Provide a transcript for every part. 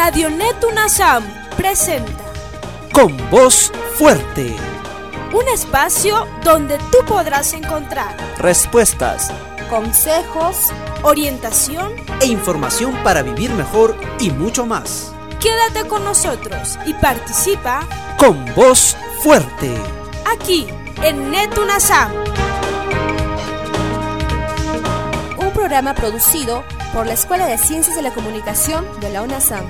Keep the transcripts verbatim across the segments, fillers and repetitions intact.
Radio Netunasam presenta Con Voz Fuerte, un espacio donde tú podrás encontrar respuestas, consejos, orientación e información para vivir mejor y mucho más. Quédate con nosotros y participa Con Voz Fuerte, aquí en Netunasam. Un programa producido por la Escuela de Ciencias de la Comunicación de la UNASAM.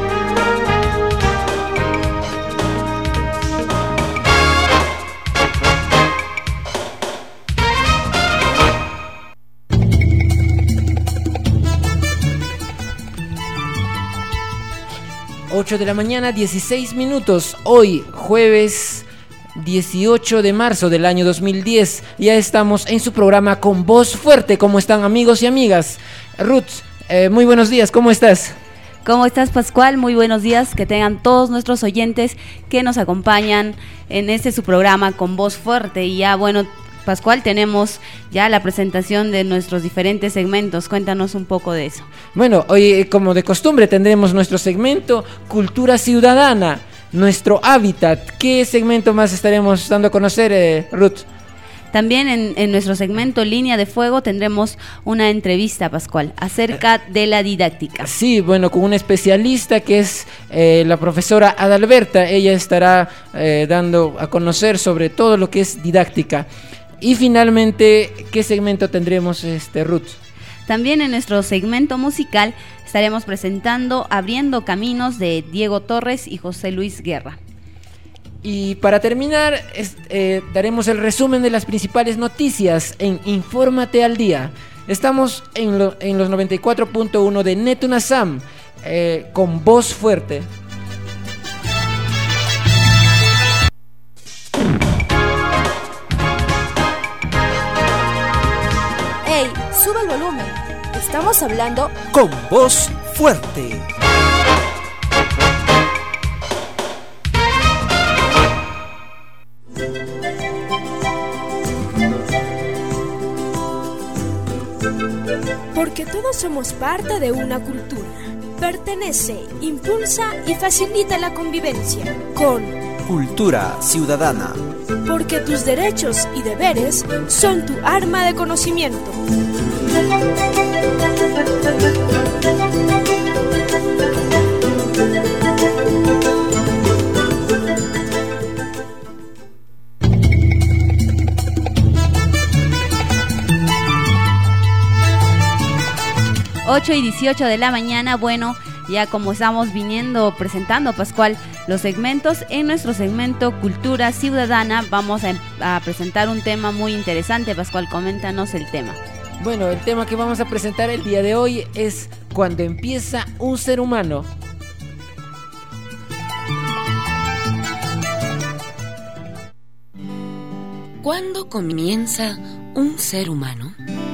ocho de la mañana, dieciséis minutos. Hoy, jueves dieciocho de marzo del año dos mil diez. Ya estamos en su programa Con Voz Fuerte. ¿Cómo están, amigos y amigas? Ruth, eh, muy buenos días, ¿cómo estás? ¿Cómo estás, Pascual? Muy buenos días, que tengan todos nuestros oyentes que nos acompañan en este su programa Con Voz Fuerte. Y ya, bueno, Pascual, tenemos ya la presentación de nuestros diferentes segmentos. Cuéntanos un poco de eso. Bueno, hoy, como de costumbre, tendremos nuestro segmento Cultura Ciudadana, nuestro hábitat. ¿Qué segmento más estaremos dando a conocer, eh, Ruth? También en, en nuestro segmento Línea de Fuego tendremos una entrevista, Pascual, acerca de la didáctica. Sí, bueno, con una especialista que es eh, la profesora Adalberta. Ella estará eh, dando a conocer sobre todo lo que es didáctica. Y finalmente, ¿qué segmento tendremos, este, Ruth? También en nuestro segmento musical estaremos presentando Abriendo Caminos de Diego Torres y José Luis Guerra. Y para terminar, es, eh, daremos el resumen de las principales noticias en Infórmate al Día. Estamos en, lo, en los noventa y cuatro punto uno de Netunasam, eh, con Voz Fuerte. ¡Ey! Sube el volumen. Estamos hablando Con Voz Fuerte. porque todos somos parte de una cultura. Pertenece, impulsa y facilita la convivencia con Cultura Ciudadana. Porque tus derechos y deberes son tu arma de conocimiento. ocho y dieciocho de la mañana, bueno, ya como estamos viniendo presentando, Pascual, los segmentos, en nuestro segmento Cultura Ciudadana vamos a, a presentar un tema muy interesante. Pascual, coméntanos el tema. Bueno, el tema que vamos a presentar el día de hoy es cuando empieza un ser humano. ¿Cuándo comienza un ser humano?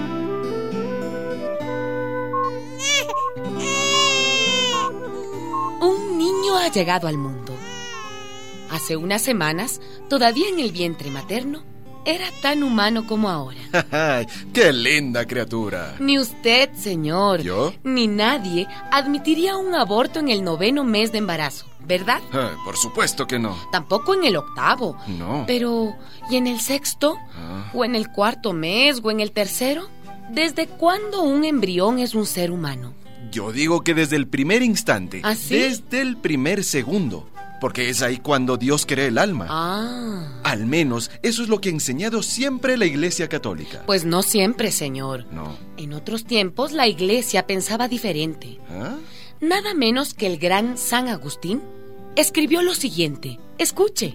Un niño ha llegado al mundo. Hace unas semanas, todavía en el vientre materno, era tan humano como ahora. ¡Ay, qué linda criatura! Ni usted, señor, ¿yo? Ni nadie admitiría un aborto en el noveno mes de embarazo, ¿verdad? Ay, por supuesto que no. Tampoco en el octavo. No. Pero, ¿y en el sexto? Ah. ¿O en el cuarto mes? ¿O en el tercero? ¿Desde cuándo un embrión es un ser humano? Yo digo que desde el primer instante. ¿Ah, sí? Desde el primer segundo. Porque es ahí cuando Dios crea el alma. Ah. Al menos eso es lo que ha enseñado siempre la Iglesia Católica. Pues no siempre, señor. No. En otros tiempos la Iglesia pensaba diferente. ¿Ah? Nada menos que el gran San Agustín escribió lo siguiente. Escuche.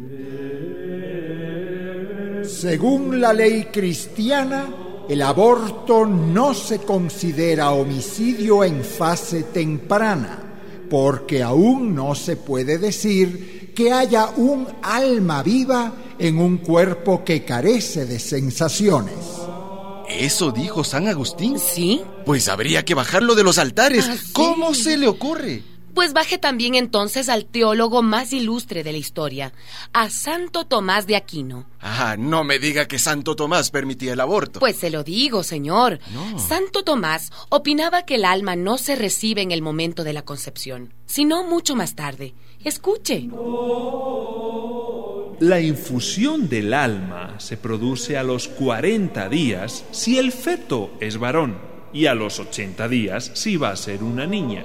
Según la ley cristiana, el aborto no se considera homicidio en fase temprana, porque aún no se puede decir que haya un alma viva en un cuerpo que carece de sensaciones. ¿Eso dijo San Agustín? ¿Sí? Pues habría que bajarlo de los altares. ¿Ah, sí? ¿Cómo se le ocurre? Pues baje también entonces al teólogo más ilustre de la historia, a Santo Tomás de Aquino. Ah, no me diga que Santo Tomás permitía el aborto. Pues se lo digo, señor. No. Santo Tomás opinaba que el alma no se recibe en el momento de la concepción, sino mucho más tarde. Escuche. La infusión del alma se produce a los cuarenta días si el feto es varón y a los ochenta días si va a ser una niña.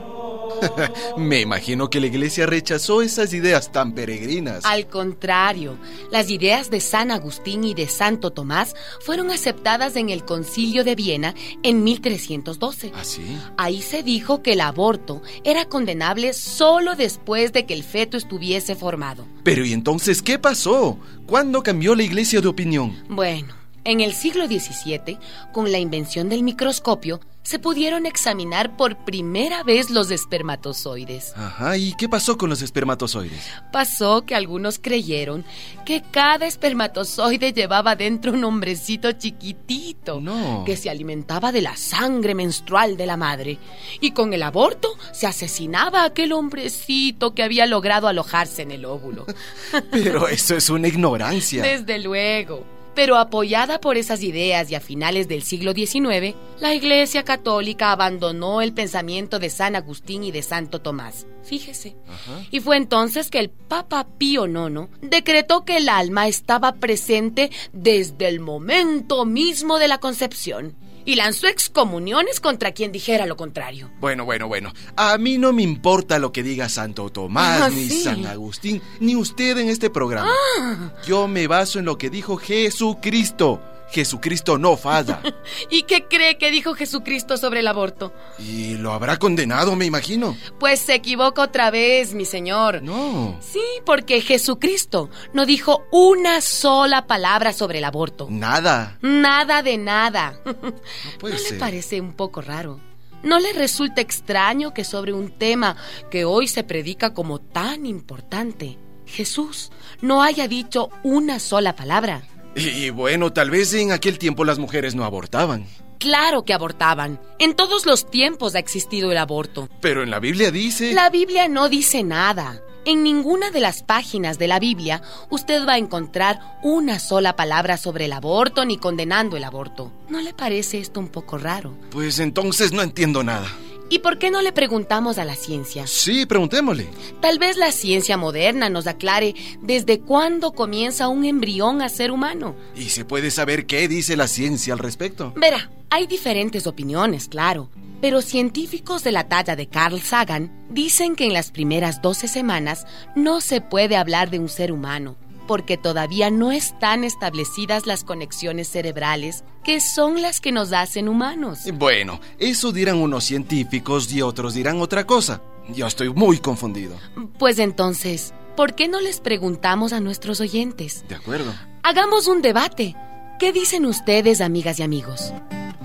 Me imagino que la iglesia rechazó esas ideas tan peregrinas. Al contrario, las ideas de San Agustín y de Santo Tomás fueron aceptadas en el Concilio de Viena en mil trescientos doce. ¿Ah, sí? Ahí se dijo que el aborto era condenable solo después de que el feto estuviese formado. Pero ¿y entonces qué pasó? ¿Cuándo cambió la iglesia de opinión? Bueno, en el siglo diecisiete, con la invención del microscopio, se pudieron examinar por primera vez los espermatozoides. Ajá, ¿y qué pasó con los espermatozoides? Pasó que algunos creyeron que cada espermatozoide llevaba dentro un hombrecito chiquitito, No. que se alimentaba de la sangre menstrual de la madre. Y con el aborto se asesinaba a aquel hombrecito que había logrado alojarse en el óvulo. Pero eso es una ignorancia. Desde luego. Pero apoyada por esas ideas y a finales del siglo diecinueve, la Iglesia Católica abandonó el pensamiento de San Agustín y de Santo Tomás. Fíjese. Ajá. Y fue entonces que el Papa Pío nono decretó que el alma estaba presente desde el momento mismo de la concepción y lanzó excomuniones contra quien dijera lo contrario. Bueno, bueno, bueno. A mí no me importa lo que diga Santo Tomás, Ah, ni sí. San Agustín, ni usted en este programa. Ah. Yo me baso en lo que dijo Jesucristo. Jesucristo no falla. ¿Y qué cree que dijo Jesucristo sobre el aborto? Y lo habrá condenado, me imagino. Pues se equivoca otra vez, mi señor. No. Sí, porque Jesucristo no dijo una sola palabra sobre el aborto. Nada. Nada de nada. No puede ¿No le ser. parece un poco raro? ¿No le resulta extraño que sobre un tema que hoy se predica como tan importante, Jesús no haya dicho una sola palabra? Y, y bueno, tal vez en aquel tiempo las mujeres no abortaban. Claro que abortaban. En todos los tiempos ha existido el aborto. Pero en la Biblia dice... La Biblia no dice nada. En ninguna de las páginas de la Biblia usted va a encontrar una sola palabra sobre el aborto ni condenando el aborto. ¿No le parece esto un poco raro? Pues entonces no entiendo nada. ¿Y por qué no le preguntamos a la ciencia? Sí, preguntémosle. Tal vez la ciencia moderna nos aclare desde cuándo comienza un embrión a ser humano. ¿Y se puede saber qué dice la ciencia al respecto? Verá, hay diferentes opiniones, claro, pero científicos de la talla de Carl Sagan dicen que en las primeras doce semanas no se puede hablar de un ser humano, porque todavía no están establecidas las conexiones cerebrales que son las que nos hacen humanos. Bueno, eso dirán unos científicos y otros dirán otra cosa. Yo estoy muy confundido. Pues entonces, ¿por qué no les preguntamos a nuestros oyentes? De acuerdo. Hagamos un debate. ¿Qué dicen ustedes, amigas y amigos?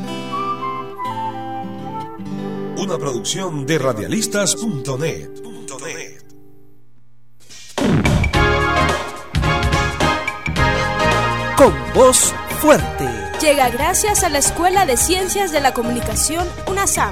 Una producción de radialistas punto net. Con voz fuerte. Llega gracias a la Escuela de Ciencias de la Comunicación UNASAM.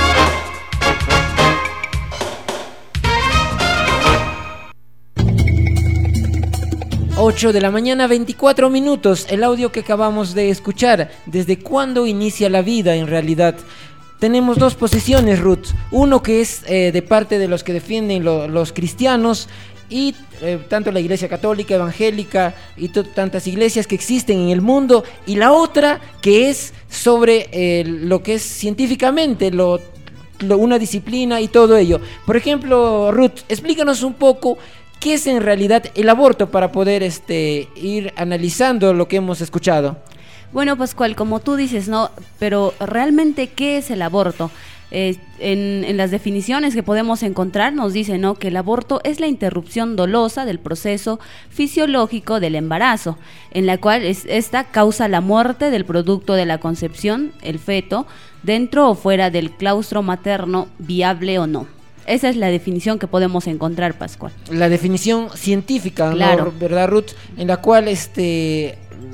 ocho de la mañana, veinticuatro minutos. El audio que acabamos de escuchar. ¿Desde cuándo inicia la vida en realidad? Tenemos dos posiciones, Ruth. Uno que es eh, de parte de los que defienden lo, los cristianos y eh, tanto la Iglesia Católica, Evangélica y t- tantas iglesias que existen en el mundo. Y la otra que es sobre eh, lo que es científicamente, lo, lo, una disciplina y todo ello. Por ejemplo, Ruth, explícanos un poco qué es en realidad el aborto para poder este, ir analizando lo que hemos escuchado. Bueno, Pascual, como tú dices, ¿no? Pero realmente, ¿qué es el aborto? Eh, en, en las definiciones que podemos encontrar nos dice, ¿no?, que el aborto es la interrupción dolosa del proceso fisiológico del embarazo, en la cual es, esta causa la muerte del producto de la concepción, el feto, dentro o fuera del claustro materno, viable o no. Esa es la definición que podemos encontrar, Pascual. La definición científica, Claro. ¿no? ¿Verdad, Ruth? En la cual este... Eh,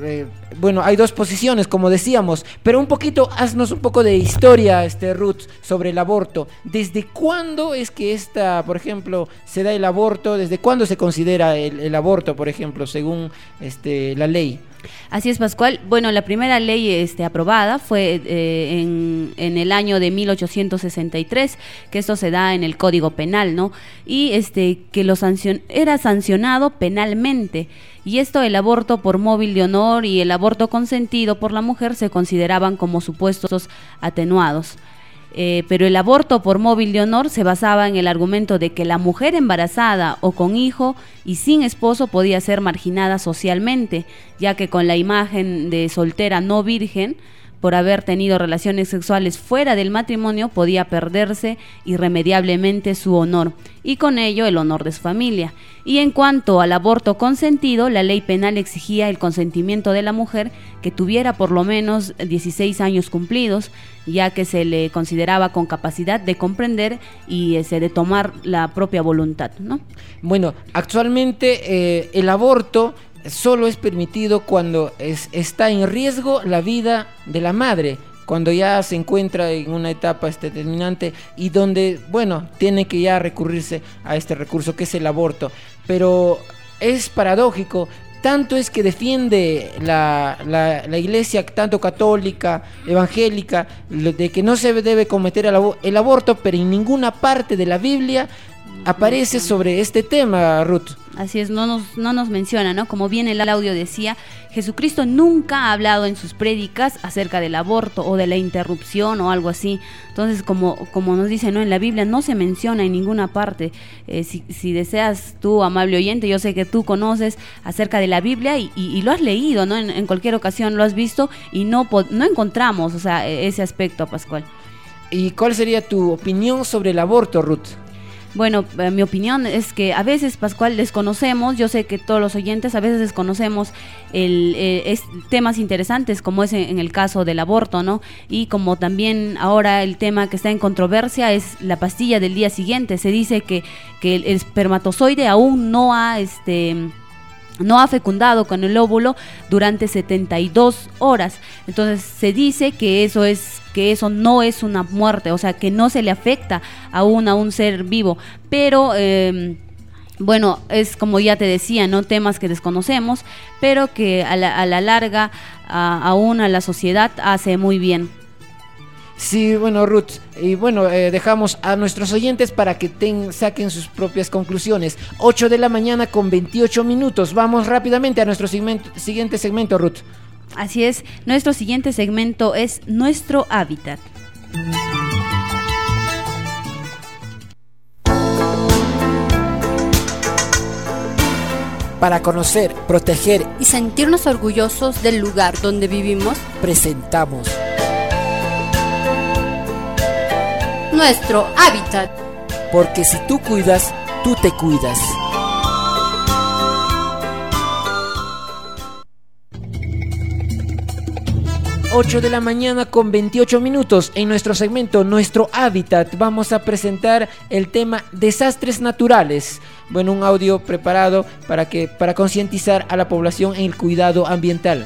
bueno, hay dos posiciones, como decíamos, pero un poquito, haznos un poco de historia, este, Ruth, sobre el aborto. ¿Desde cuándo es que esta, por ejemplo, se da el aborto? ¿Desde cuándo se considera el, el aborto, por ejemplo, según este, la ley? Así es, Pascual. Bueno, la primera ley este, aprobada fue eh, en, en el año de mil ochocientos sesenta y tres, que esto se da en el Código Penal, ¿no? Y este que lo sancion- era sancionado penalmente. Y esto, el aborto por móvil de honor y el aborto consentido por la mujer se consideraban como supuestos atenuados. Eh, pero el aborto por móvil de honor se basaba en el argumento de que la mujer embarazada o con hijo y sin esposo podía ser marginada socialmente, ya que con la imagen de soltera no virgen, por haber tenido relaciones sexuales fuera del matrimonio, podía perderse irremediablemente su honor, y con ello el honor de su familia. Y en cuanto al aborto consentido, la ley penal exigía el consentimiento de la mujer que tuviera por lo menos dieciséis años cumplidos, ya que se le consideraba con capacidad de comprender y ese, de tomar la propia voluntad, ¿no? Bueno, actualmente eh, el aborto solo es permitido cuando es, está en riesgo la vida de la madre, cuando ya se encuentra en una etapa este, determinante y donde, bueno, tiene que ya recurrirse a este recurso que es el aborto. Pero es paradójico, tanto es que defiende la, la, la iglesia, tanto católica, evangélica, de que no se debe cometer el, abo- el aborto, pero en ninguna parte de la Biblia aparece sobre este tema, Ruth. Así es, no nos, no nos menciona, ¿no? Como bien el audio decía, Jesucristo nunca ha hablado en sus prédicas acerca del aborto o de la interrupción o algo así. Entonces, como, como nos dice, ¿no? En la Biblia no se menciona en ninguna parte. Eh, si, si deseas tú, amable oyente, yo sé que tú conoces acerca de la Biblia y, y, y lo has leído, ¿no? En, en cualquier ocasión lo has visto y no, no encontramos, o sea, ese aspecto, Pascual. ¿Y cuál sería tu opinión sobre el aborto, Ruth? Bueno, eh, mi opinión es que a veces, Pascual, desconocemos, yo sé que todos los oyentes a veces desconocemos el, eh, es, temas interesantes como es en, en el caso del aborto, ¿no? Y como también ahora el tema que está en controversia es la pastilla del día siguiente. Se dice que, que el espermatozoide aún no ha... este no ha fecundado con el óvulo durante setenta y dos horas. Entonces se dice que eso es que eso no es una muerte, o sea, que no se le afecta aún a un ser vivo, pero eh, bueno, es como ya te decía, ¿no? Temas que desconocemos, pero que a la, a la larga a, aún a la sociedad hace muy bien. Sí, bueno, Ruth, y bueno, eh, dejamos a nuestros oyentes para que ten, saquen sus propias conclusiones. ocho de la mañana con veintiocho minutos. Vamos rápidamente a nuestro segmento, siguiente segmento, Ruth. Así es, nuestro siguiente segmento es Nuestro Hábitat. Para conocer, proteger y sentirnos orgullosos del lugar donde vivimos, presentamos Nuestro Hábitat. Porque si tú cuidas, tú te cuidas. ocho de la mañana con veintiocho minutos. En nuestro segmento Nuestro Hábitat vamos a presentar el tema desastres naturales. Bueno, un audio preparado para que para concientizar a la población en el cuidado ambiental.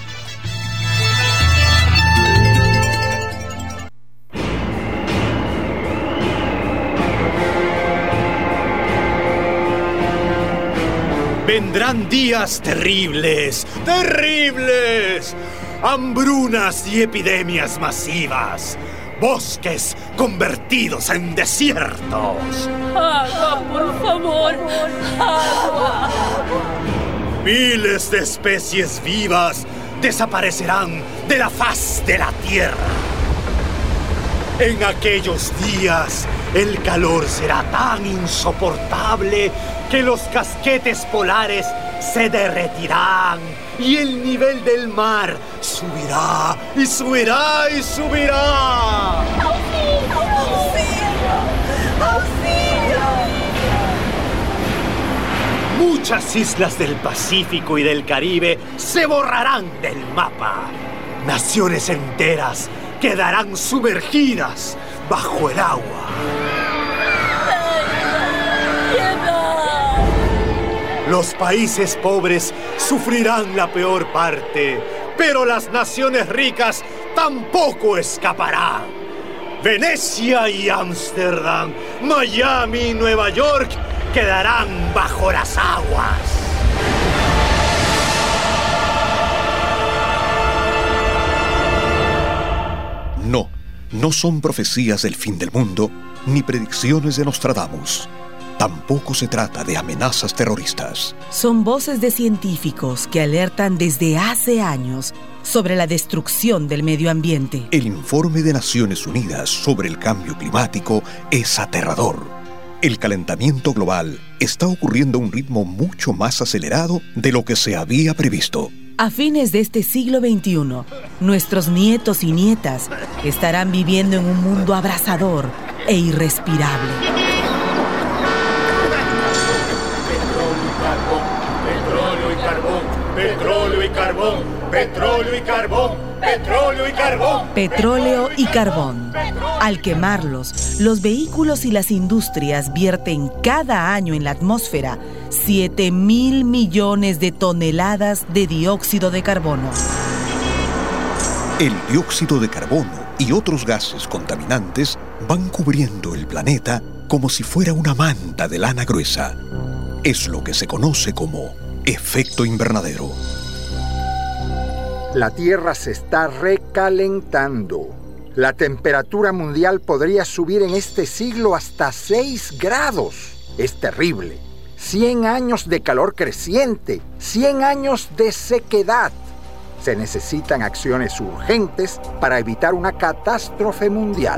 Vendrán días terribles, terribles, hambrunas y epidemias masivas, bosques convertidos en desiertos. ¡Agua, por favor! ¡Agua! Miles de especies vivas desaparecerán de la faz de la tierra. En aquellos días, el calor será tan insoportable que los casquetes polares se derretirán y el nivel del mar subirá y subirá y subirá. ¡Auxilio! ¡Auxilio! ¡Auxilio! Muchas islas del Pacífico y del Caribe se borrarán del mapa. Naciones enteras quedarán sumergidas bajo el agua. Los países pobres sufrirán la peor parte, pero las naciones ricas tampoco escaparán. Venecia y Ámsterdam, Miami y Nueva York quedarán bajo las aguas. No, no son profecías del fin del mundo, ni predicciones de Nostradamus. Tampoco se trata de amenazas terroristas. Son voces de científicos que alertan desde hace años sobre la destrucción del medio ambiente. El informe de Naciones Unidas sobre el cambio climático es aterrador. El calentamiento global está ocurriendo a un ritmo mucho más acelerado de lo que se había previsto. A fines de este siglo veintiuno, nuestros nietos y nietas estarán viviendo en un mundo abrasador e irrespirable. Petróleo y carbón, petróleo y carbón, petróleo y carbón, petróleo y carbón. Petróleo y carbón. Al quemarlos, los vehículos y las industrias vierten cada año en la atmósfera siete mil millones de toneladas de dióxido de carbono. El dióxido de carbono y otros gases contaminantes van cubriendo el planeta como si fuera una manta de lana gruesa. Es lo que se conoce como efecto invernadero. La Tierra se está recalentando. La temperatura mundial podría subir en este siglo hasta seis grados. Es terrible. cien años de calor creciente, cien años de sequedad. Se necesitan acciones urgentes para evitar una catástrofe mundial.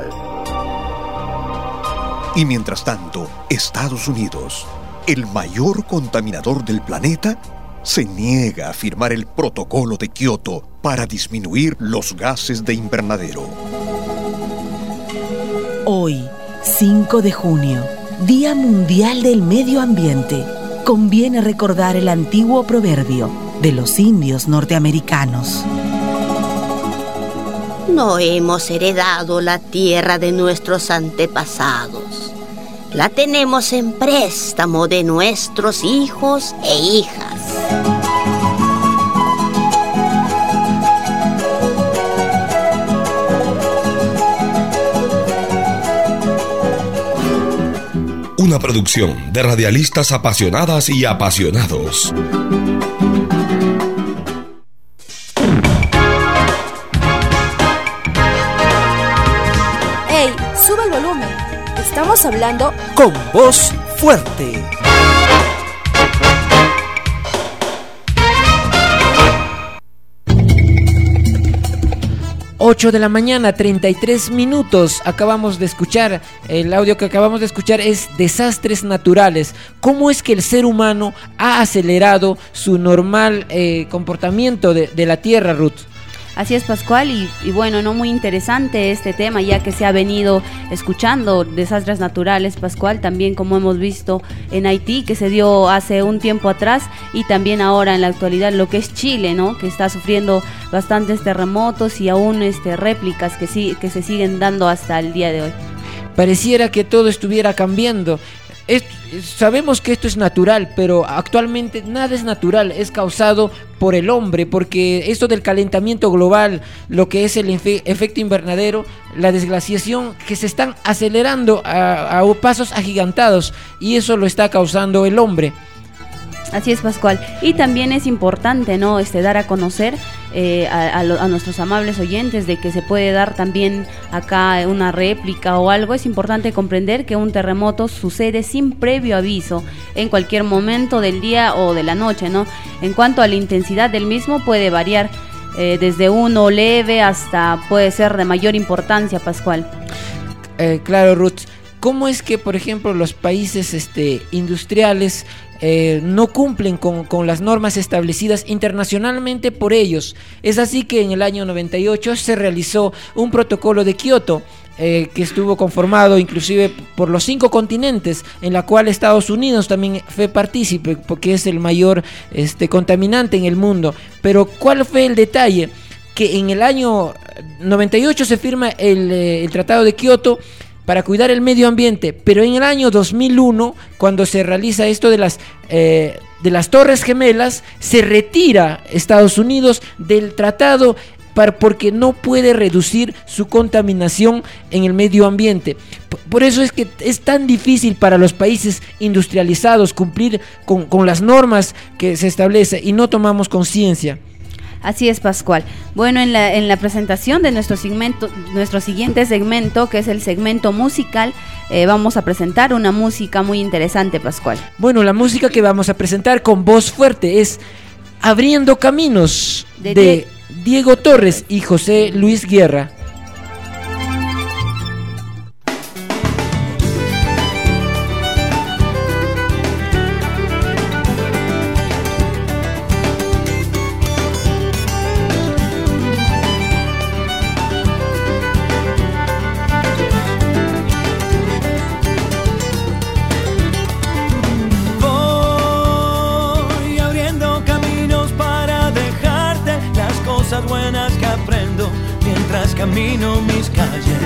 Y mientras tanto, Estados Unidos, el mayor contaminador del planeta, se niega a firmar el protocolo de Kioto para disminuir los gases de invernadero. Hoy, cinco de junio, Día Mundial del Medio Ambiente, conviene recordar el antiguo proverbio de los indios norteamericanos. No hemos heredado la tierra de nuestros antepasados. La tenemos en préstamo de nuestros hijos e hijas. Una producción de radialistas apasionadas y apasionados. ¡Ey! ¡Sube el volumen! Estamos hablando con voz fuerte. ocho de la mañana, treinta y tres minutos. Acabamos de escuchar, el audio que acabamos de escuchar es Desastres Naturales. ¿Cómo es que el ser humano ha acelerado su normal eh, comportamiento de, de la Tierra, Ruth? Así es, Pascual, y, y bueno, no muy interesante este tema, ya que se ha venido escuchando desastres naturales, Pascual, también como hemos visto en Haití, que se dio hace un tiempo atrás, y también ahora en la actualidad lo que es Chile, ¿no? Que está sufriendo bastantes terremotos y aún este, réplicas que, sí, que se siguen dando hasta el día de hoy. Pareciera que todo estuviera cambiando. Es, sabemos que esto es natural, pero actualmente nada es natural, es causado por el hombre, porque esto del calentamiento global, lo que es el efe, efecto invernadero, la desglaciación, que se están acelerando a, a pasos agigantados, y eso lo está causando el hombre. Así es, Pascual. Y también es importante, ¿no? Este, dar a conocer eh, a, a, lo, a nuestros amables oyentes de que se puede dar también acá una réplica o algo. Es importante comprender que un terremoto sucede sin previo aviso en cualquier momento del día o de la noche, ¿no? En cuanto a la intensidad del mismo, puede variar eh, desde uno leve hasta puede ser de mayor importancia, Pascual. Eh, claro, Ruth. ¿Cómo es que, por ejemplo, los países este, industriales Eh, no cumplen con, con las normas establecidas internacionalmente por ellos? Es así que en el año noventa y ocho se realizó un protocolo de Kioto eh, que estuvo conformado inclusive por los cinco continentes, en la cual Estados Unidos también fue partícipe porque es el mayor este, contaminante en el mundo. Pero ¿cuál fue el detalle? Que en el año noventa y ocho se firma el, eh, el Tratado de Kioto para cuidar el medio ambiente, pero en el año dos mil uno, cuando se realiza esto de las eh, de las Torres Gemelas, se retira Estados Unidos del tratado para, porque no puede reducir su contaminación en el medio ambiente. Por eso es que es tan difícil para los países industrializados cumplir con, con las normas que se establecen y no tomamos conciencia. Así es, Pascual. Bueno, en la, en la presentación de nuestro segmento, nuestro siguiente segmento, que es el segmento musical, eh, vamos a presentar una música muy interesante, Pascual. Bueno, la música que vamos a presentar con voz fuerte es Abriendo Caminos, de, de Diego Torres y José Luis Guerra. Buenas que aprendo mientras camino mis calles.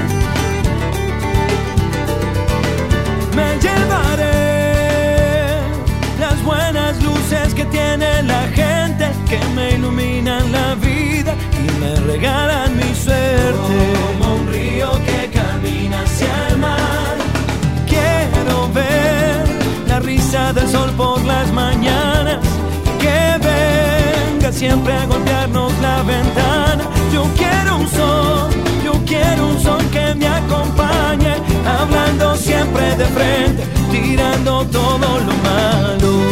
Me llevaré las buenas luces que tiene la gente, que me iluminan la vida y me regalan mi suerte. Como un río que camina hacia el mar, quiero ver la risa del sol por las mañanas, que venga siempre a golpearnos la ventana. Yo quiero un sol, yo quiero un sol que me acompañe, hablando siempre de frente, tirando todo lo malo.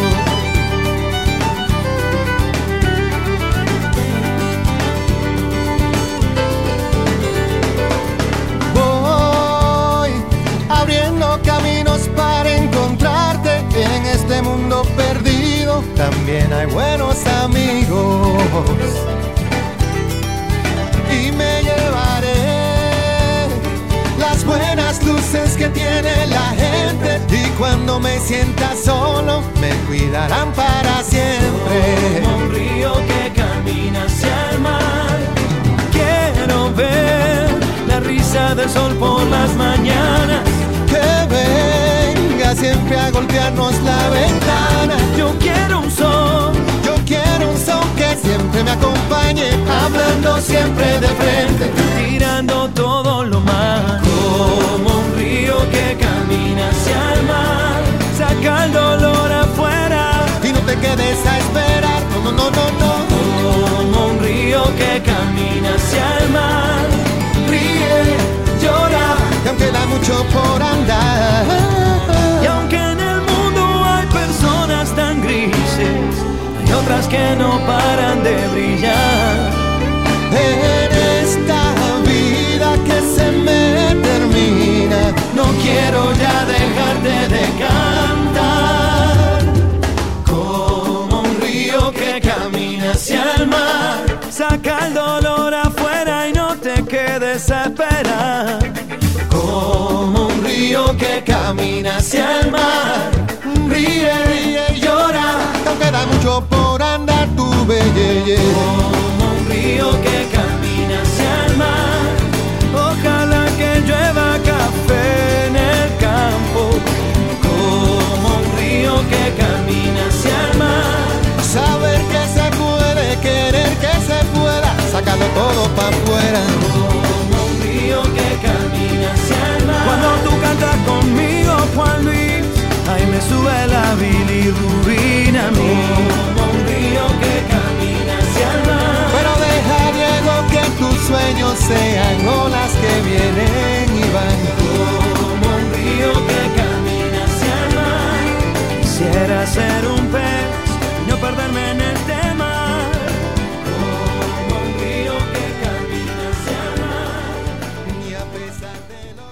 Voy abriendo caminos para encontrarte en este mundo perdido. También hay buenos amigos y me llevaré las buenas luces que tiene la gente, y cuando me sienta solo me cuidarán para siempre. Como un río que camina hacia el mar, quiero ver la risa del sol por las mañanas, que venga siempre a golpearnos la ventana. Yo quiero un sol, yo quiero un sol que siempre me acompañe, hablando siempre de frente, tirando todo lo malo. Como un río que camina hacia el mar, saca el dolor afuera y no te quedes a esperar. No, no, no, no, no. Como un río que camina hacia el mar, ríe, llora, y aunque queda mucho por andar. Y aunque en el mundo hay personas tan grises, hay otras que no paran de brillar. En esta vida que se me termina, no quiero ya dejarte de cantar. Como un río que camina hacia el mar, saca el dolor afuera y no te quedes a esperar. Como un río que camina hacia el mar, ríe, ríe y llora, aunque queda mucho por andar, tu belleza. Como un río que camina hacia el mar, ojalá que llueva café en el campo. Como un río que camina hacia el mar, saber que se puede, querer que se pueda, sacarlo todo para afuera. Como un río que camina hacia el mar, cuando tú cantas conmigo, Juan Luis, ahí me sube la bilirrubina a mí. Como un río que camina hacia el mar, pero deja, Diego, que tus sueños sean olas que vienen y van. Como un río que camina hacia el mar, quisiera ser un pez y no perderme en este mar. Como un río que camina hacia el mar, y a pesar de lo